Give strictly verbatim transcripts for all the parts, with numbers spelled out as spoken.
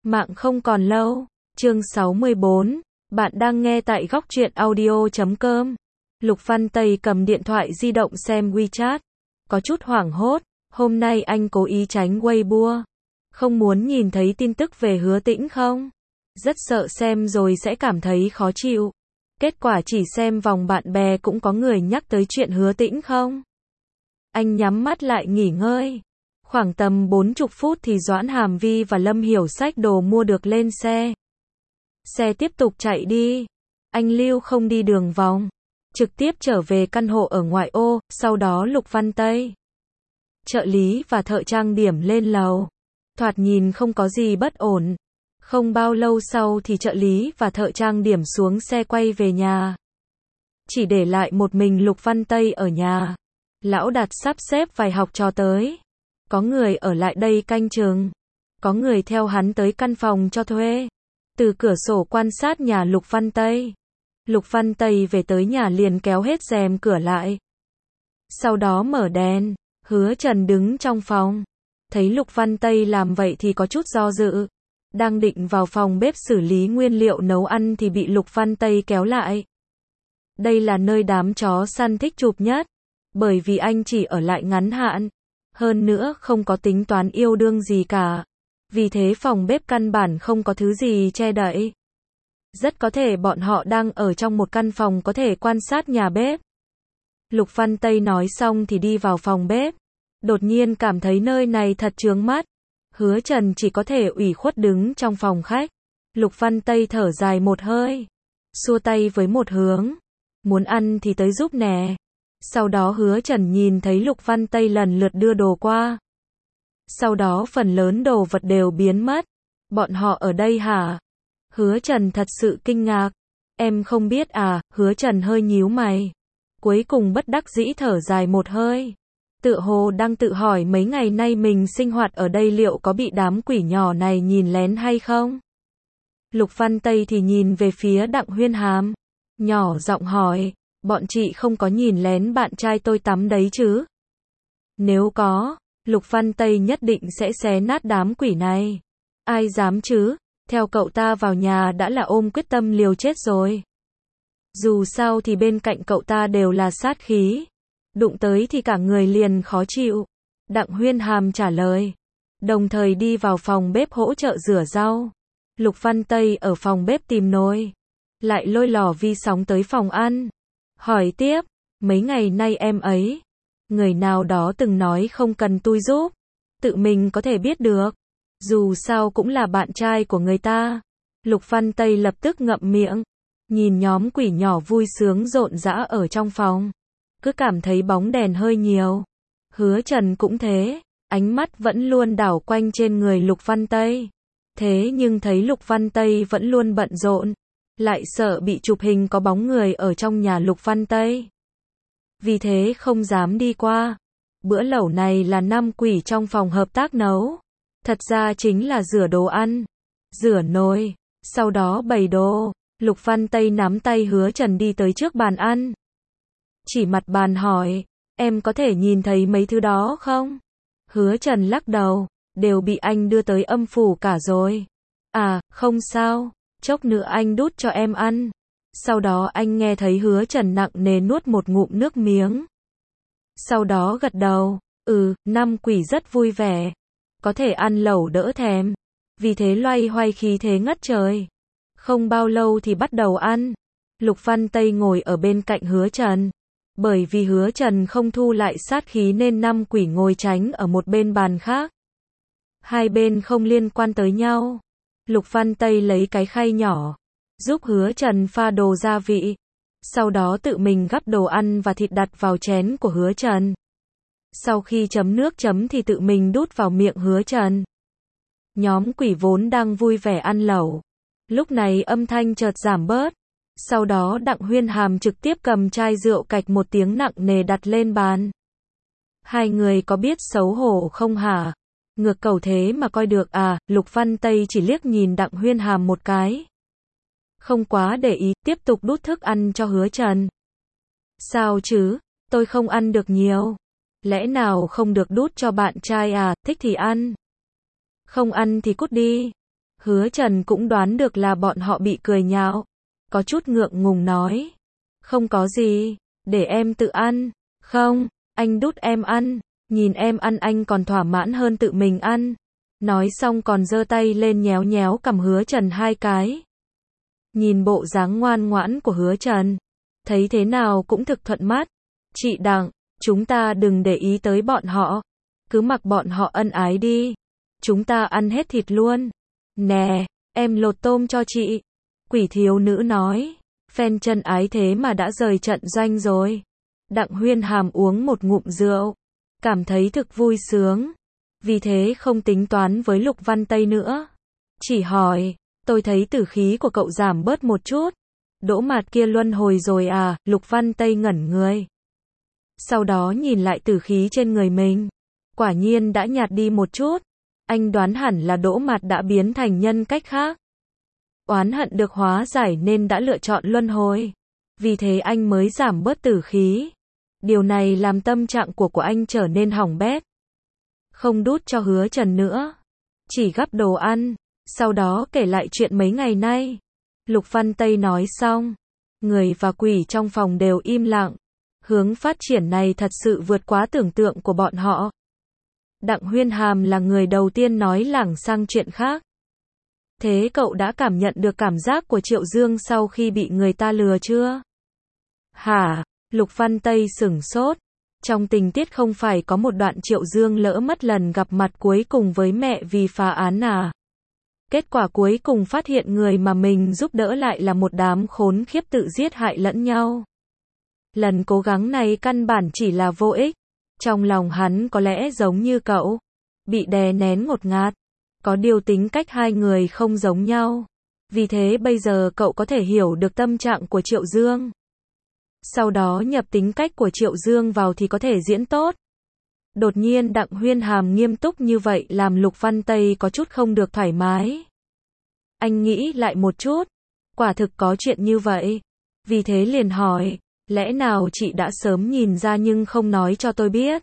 Mạng không còn lâu. Chương sáu mươi bốn. Bạn đang nghe tại góc truyện audio chấm com. Lục Văn Tây cầm điện thoại di động xem WeChat. Có chút hoảng hốt. Hôm nay anh cố ý tránh Weibo. Không muốn nhìn thấy tin tức về Hứa Tĩnh không? Rất sợ xem rồi sẽ cảm thấy khó chịu. Kết quả chỉ xem vòng bạn bè cũng có người nhắc tới chuyện Hứa Tĩnh không? Anh nhắm mắt lại nghỉ ngơi. Khoảng tầm bốn mươi phút thì Doãn Hàm Vi và Lâm Hiểu xách đồ mua được lên xe. Xe tiếp tục chạy đi. Anh Lưu không đi đường vòng. Trực tiếp trở về căn hộ ở ngoại ô, sau đó Lục Văn Tây, trợ lý và thợ trang điểm lên lầu. Thoạt nhìn không có gì bất ổn. Không bao lâu sau thì trợ lý và thợ trang điểm xuống xe quay về nhà. Chỉ để lại một mình Lục Văn Tây ở nhà. Lão Đạt sắp xếp vài học trò tới. Có người ở lại đây canh chừng. Có người theo hắn tới căn phòng cho thuê. Từ cửa sổ quan sát nhà Lục Văn Tây. Lục Văn Tây về tới nhà liền kéo hết rèm cửa lại. Sau đó mở đèn. Hứa Trần đứng trong phòng. Thấy Lục Văn Tây làm vậy thì có chút do dự. Đang định vào phòng bếp xử lý nguyên liệu nấu ăn thì bị Lục Văn Tây kéo lại. Đây là nơi đám chó săn thích chụp nhất. Bởi vì anh chỉ ở lại ngắn hạn. Hơn nữa không có tính toán yêu đương gì cả. Vì thế phòng bếp căn bản không có thứ gì che đậy. Rất có thể bọn họ đang ở trong một căn phòng có thể quan sát nhà bếp. Lục Văn Tây nói xong thì đi vào phòng bếp. Đột nhiên cảm thấy nơi này thật chướng mắt. Hứa Trần chỉ có thể ủy khuất đứng trong phòng khách. Lục Văn Tây thở dài một hơi. Xua tay với một hướng. Muốn ăn thì tới giúp nè. Sau đó Hứa Trần nhìn thấy Lục Văn Tây lần lượt đưa đồ qua. Sau đó phần lớn đồ vật đều biến mất. Bọn họ ở đây hả? Hứa Trần thật sự kinh ngạc. Em không biết à? Hứa Trần hơi nhíu mày. Cuối cùng bất đắc dĩ thở dài một hơi. Tựa hồ đang tự hỏi mấy ngày nay mình sinh hoạt ở đây liệu có bị đám quỷ nhỏ này nhìn lén hay không? Lục Văn Tây thì nhìn về phía Đặng Huyên Hàm. Nhỏ giọng hỏi. Bọn chị không có nhìn lén bạn trai tôi tắm đấy chứ? Nếu có, Lục Văn Tây nhất định sẽ xé nát đám quỷ này. Ai dám chứ? Theo cậu ta vào nhà đã là ôm quyết tâm liều chết rồi. Dù sao thì bên cạnh cậu ta đều là sát khí. Đụng tới thì cả người liền khó chịu. Đặng Huyên Hàm trả lời. Đồng thời đi vào phòng bếp hỗ trợ rửa rau. Lục Văn Tây ở phòng bếp tìm nồi. Lại lôi lò vi sóng tới phòng ăn. Hỏi tiếp, mấy ngày nay em ấy, người nào đó từng nói không cần tôi giúp, tự mình có thể biết được, dù sao cũng là bạn trai của người ta. Lục Văn Tây lập tức ngậm miệng, nhìn nhóm quỷ nhỏ vui sướng rộn rã ở trong phòng, cứ cảm thấy bóng đèn hơi nhiều. Hứa Trần cũng thế, ánh mắt vẫn luôn đảo quanh trên người Lục Văn Tây. Thế nhưng thấy Lục Văn Tây vẫn luôn bận rộn. Lại sợ bị chụp hình có bóng người ở trong nhà Lục Văn Tây. Vì thế không dám đi qua. Bữa lẩu này là năm quỷ trong phòng hợp tác nấu. Thật ra chính là rửa đồ ăn, rửa nồi, sau đó bày đồ. Lục Văn Tây nắm tay Hứa Trần đi tới trước bàn ăn. Chỉ mặt bàn hỏi, em có thể nhìn thấy mấy thứ đó không? Hứa Trần lắc đầu, đều bị anh đưa tới âm phủ cả rồi. À, không sao. Chốc nữa anh đút cho em ăn. Sau đó anh nghe thấy Hứa Trần nặng nề nuốt một ngụm nước miếng. Sau đó gật đầu. Ừ, năm quỷ rất vui vẻ. Có thể ăn lẩu đỡ thèm. Vì thế loay hoay khí thế ngất trời. Không bao lâu thì bắt đầu ăn. Lục Văn Tây ngồi ở bên cạnh Hứa Trần. Bởi vì Hứa Trần không thu lại sát khí nên năm quỷ ngồi tránh ở một bên bàn khác. Hai bên không liên quan tới nhau. Lục Văn Tây lấy cái khay nhỏ, giúp Hứa Trần pha đồ gia vị. Sau đó tự mình gắp đồ ăn và thịt đặt vào chén của Hứa Trần. Sau khi chấm nước chấm thì tự mình đút vào miệng Hứa Trần. Nhóm quỷ vốn đang vui vẻ ăn lẩu. Lúc này âm thanh chợt giảm bớt. Sau đó Đặng Huyên Hàm trực tiếp cầm chai rượu cạch một tiếng nặng nề đặt lên bàn. Hai người có biết xấu hổ không hả? Ngược cầu thế mà coi được à? Lục Văn Tây chỉ liếc nhìn Đặng Huyên Hàm một cái. Không quá để ý, tiếp tục đút thức ăn cho Hứa Trần. Sao chứ? Tôi không ăn được nhiều. Lẽ nào không được đút cho bạn trai à? Thích thì ăn. Không ăn thì cút đi. Hứa Trần cũng đoán được là bọn họ bị cười nhạo. Có chút ngượng ngùng nói. Không có gì, để em tự ăn. Không, anh đút em ăn. Nhìn em ăn anh còn thỏa mãn hơn tự mình ăn. Nói xong còn giơ tay lên nhéo nhéo cằm Hứa Trần hai cái. Nhìn bộ dáng ngoan ngoãn của Hứa Trần, thấy thế nào cũng thực thuận mắt. Chị Đặng, chúng ta đừng để ý tới bọn họ. Cứ mặc bọn họ ân ái đi. Chúng ta ăn hết thịt luôn. Nè, em lột tôm cho chị. Quỷ thiếu nữ nói. Fan chân ái thế mà đã rời trận doanh rồi. Đặng Huyên Hàm uống một ngụm rượu. Cảm thấy thực vui sướng. Vì thế không tính toán với Lục Văn Tây nữa. Chỉ hỏi, tôi thấy tử khí của cậu giảm bớt một chút. Đỗ Mạt kia luân hồi rồi à? Lục Văn Tây ngẩn người. Sau đó nhìn lại tử khí trên người mình. Quả nhiên đã nhạt đi một chút. Anh đoán hẳn là Đỗ Mạt đã biến thành nhân cách khác. Oán hận được hóa giải nên đã lựa chọn luân hồi. Vì thế anh mới giảm bớt tử khí. Điều này làm tâm trạng của của anh trở nên hỏng bét. Không đút cho Hứa Trần nữa. Chỉ gắp đồ ăn. Sau đó kể lại chuyện mấy ngày nay. Lục Văn Tây nói xong. Người và quỷ trong phòng đều im lặng. Hướng phát triển này thật sự vượt quá tưởng tượng của bọn họ. Đặng Huyên Hàm là người đầu tiên nói lảng sang chuyện khác. Thế cậu đã cảm nhận được cảm giác của Triệu Dương sau khi bị người ta lừa chưa? Hả? Lục Văn Tây sửng sốt. Trong tình tiết không phải có một đoạn Triệu Dương lỡ mất lần gặp mặt cuối cùng với mẹ vì phá án à? Kết quả cuối cùng phát hiện người mà mình giúp đỡ lại là một đám khốn khiếp tự giết hại lẫn nhau. Lần cố gắng này căn bản chỉ là vô ích. Trong lòng hắn có lẽ giống như cậu. Bị đè nén ngột ngạt. Có điều tính cách hai người không giống nhau. Vì thế bây giờ cậu có thể hiểu được tâm trạng của Triệu Dương. Sau đó nhập tính cách của Triệu Dương vào thì có thể diễn tốt. Đột nhiên Đặng Huyên Hàm nghiêm túc như vậy làm Lục Văn Tây có chút không được thoải mái. Anh nghĩ lại một chút. Quả thực có chuyện như vậy. Vì thế liền hỏi. Lẽ nào chị đã sớm nhìn ra nhưng không nói cho tôi biết?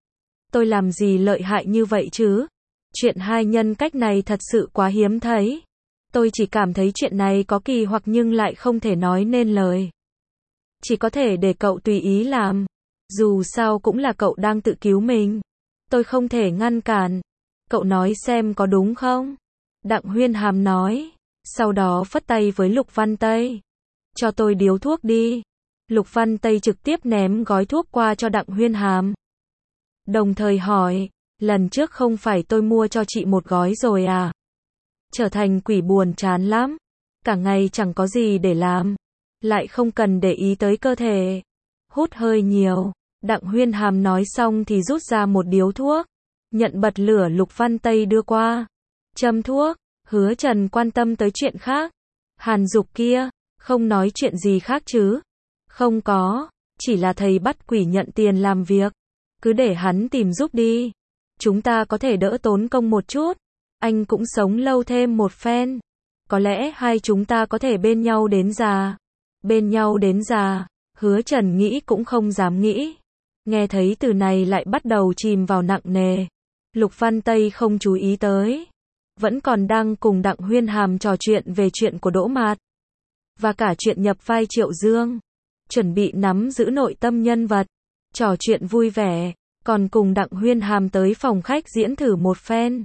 Tôi làm gì lợi hại như vậy chứ? Chuyện hai nhân cách này thật sự quá hiếm thấy. Tôi chỉ cảm thấy chuyện này có kỳ hoặc nhưng lại không thể nói nên lời. Chỉ có thể để cậu tùy ý làm. Dù sao cũng là cậu đang tự cứu mình. Tôi không thể ngăn cản. Cậu nói xem có đúng không? Đặng Huyên Hàm nói. Sau đó phất tay với Lục Văn Tây. Cho tôi điếu thuốc đi. Lục Văn Tây trực tiếp ném gói thuốc qua cho Đặng Huyên Hàm. Đồng thời hỏi. Lần trước không phải tôi mua cho chị một gói rồi à? Trở thành quỷ buồn chán lắm. Cả ngày chẳng có gì để làm. Lại không cần để ý tới cơ thể. Hút hơi nhiều. Đặng Huyên Hàm nói xong thì rút ra một điếu thuốc. Nhận bật lửa Lục Văn Tây đưa qua. Châm thuốc. Hứa Trần quan tâm tới chuyện khác. Hàn Dục kia. Không nói chuyện gì khác chứ? Không có. Chỉ là thầy bắt quỷ nhận tiền làm việc. Cứ để hắn tìm giúp đi. Chúng ta có thể đỡ tốn công một chút. Anh cũng sống lâu thêm một phen. Có lẽ hai chúng ta có thể bên nhau đến già. Bên nhau đến già. Hứa Trần nghĩ cũng không dám nghĩ. Nghe thấy từ này lại bắt đầu chìm vào nặng nề. Lục Văn Tây không chú ý tới. Vẫn còn đang cùng Đặng Huyên Hàm trò chuyện về chuyện của Đỗ Mạt. Và cả chuyện nhập vai Triệu Dương. Chuẩn bị nắm giữ nội tâm nhân vật. Trò chuyện vui vẻ. Còn cùng Đặng Huyên Hàm tới phòng khách diễn thử một phen.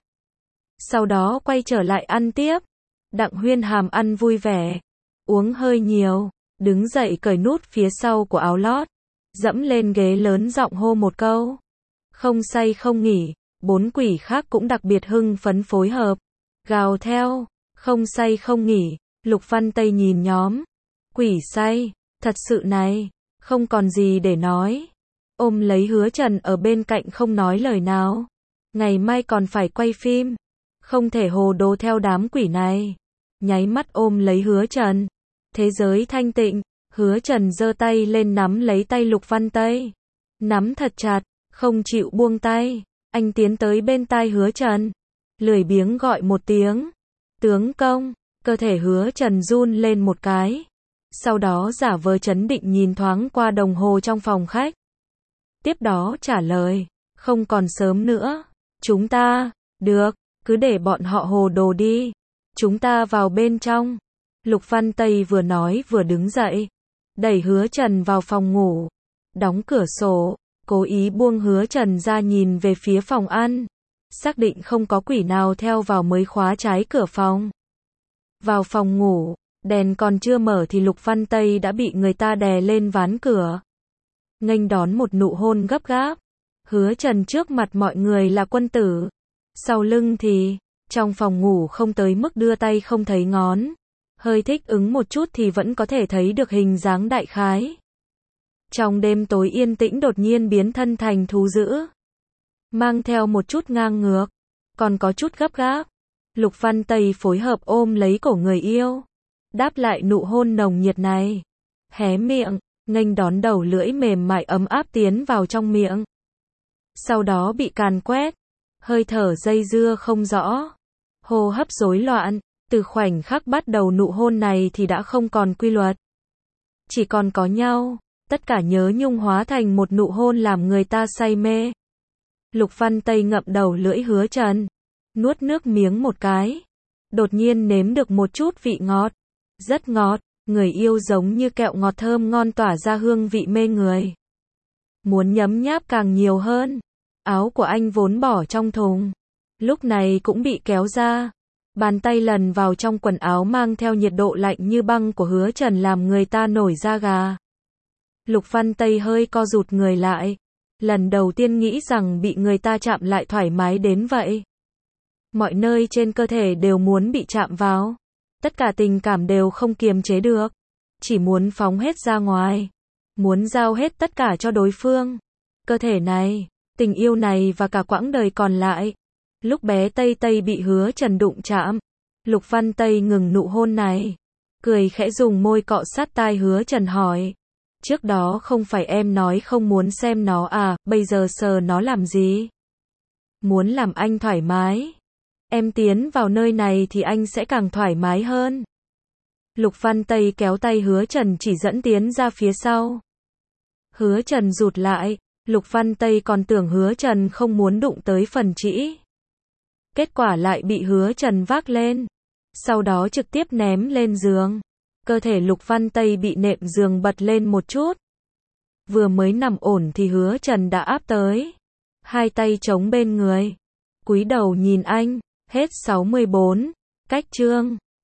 Sau đó quay trở lại ăn tiếp. Đặng Huyên Hàm ăn vui vẻ. Uống hơi nhiều. Đứng dậy cởi nút phía sau của áo lót. Dẫm lên ghế lớn giọng hô một câu. Không say không nghỉ. Bốn quỷ khác cũng đặc biệt hưng phấn phối hợp. Gào theo. Không say không nghỉ. Lục Văn Tây nhìn nhóm. Quỷ say. Thật sự này. Không còn gì để nói. Ôm lấy Hứa Trần ở bên cạnh không nói lời nào. Ngày mai còn phải quay phim. Không thể hồ đồ theo đám quỷ này. Nháy mắt ôm lấy Hứa Trần. Thế giới thanh tịnh. Hứa Trần giơ tay lên nắm lấy tay Lục Văn Tây. Nắm thật chặt. Không chịu buông tay. Anh tiến tới bên tai Hứa Trần. Lười biếng gọi một tiếng. Tướng công. Cơ thể Hứa Trần run lên một cái. Sau đó giả vờ trấn định nhìn thoáng qua đồng hồ trong phòng khách. Tiếp đó trả lời. Không còn sớm nữa. Chúng ta. Được. Cứ để bọn họ hồ đồ đi. chúng ta vào bên trong. Lục Văn Tây vừa nói vừa đứng dậy, đẩy Hứa Trần vào phòng ngủ, đóng cửa sổ, cố ý buông Hứa Trần ra nhìn về phía phòng ăn, xác định không có quỷ nào theo vào mới khóa trái cửa phòng. Vào phòng ngủ, đèn còn chưa mở thì Lục Văn Tây đã bị người ta đè lên ván cửa, nghênh đón một nụ hôn gấp gáp. Hứa Trần trước mặt mọi người là quân tử, sau lưng thì, trong phòng ngủ không tới mức đưa tay không thấy ngón, hơi thích ứng một chút thì vẫn có thể thấy được hình dáng đại khái. Trong đêm tối yên tĩnh đột nhiên biến thân thành thú dữ, mang theo một chút ngang ngược, còn có chút gấp gáp. Lục Văn Tây phối hợp ôm lấy cổ người yêu, đáp lại nụ hôn nồng nhiệt này, hé miệng, nghênh đón đầu lưỡi mềm mại ấm áp tiến vào trong miệng. Sau đó bị càn quét, hơi thở dây dưa không rõ, hô hấp rối loạn, từ khoảnh khắc bắt đầu nụ hôn này thì đã không còn quy luật. Chỉ còn có nhau, tất cả nhớ nhung hóa thành một nụ hôn làm người ta say mê. Lục Văn Tây ngậm đầu lưỡi Hứa Trần, nuốt nước miếng một cái, đột nhiên nếm được một chút vị ngọt, rất ngọt, người yêu giống như kẹo ngọt thơm ngon tỏa ra hương vị mê người. Muốn nhấm nháp càng nhiều hơn, áo của anh vốn bỏ trong thùng, lúc này cũng bị kéo ra, bàn tay lần vào trong quần áo mang theo nhiệt độ lạnh như băng của Hứa Trần làm người ta nổi da gà. Lục Văn Tây hơi co rụt người lại, lần đầu tiên nghĩ rằng bị người ta chạm lại thoải mái đến vậy. Mọi nơi trên cơ thể đều muốn bị chạm vào, tất cả tình cảm đều không kiềm chế được, chỉ muốn phóng hết ra ngoài, muốn giao hết tất cả cho đối phương. Cơ thể này, tình yêu này và cả quãng đời còn lại. Lúc bé Tây Tây bị Hứa Trần đụng chạm, Lục Văn Tây ngừng nụ hôn này, cười khẽ dùng môi cọ sát tai Hứa Trần hỏi, trước đó không phải em nói không muốn xem nó à, bây giờ sờ nó làm gì? Muốn làm anh thoải mái. Em tiến vào nơi này thì anh sẽ càng thoải mái hơn. Lục Văn Tây kéo tay Hứa Trần chỉ dẫn tiến ra phía sau. Hứa Trần rụt lại, Lục Văn Tây còn tưởng Hứa Trần không muốn đụng tới phần trĩ. Kết quả lại bị Hứa Trần vác lên, sau đó trực tiếp ném lên giường. Cơ thể Lục Văn Tây bị nệm giường bật lên một chút. Vừa mới nằm ổn thì Hứa Trần đã áp tới, hai tay chống bên người, cúi đầu nhìn anh. Hết sáu mươi bốn, cách chương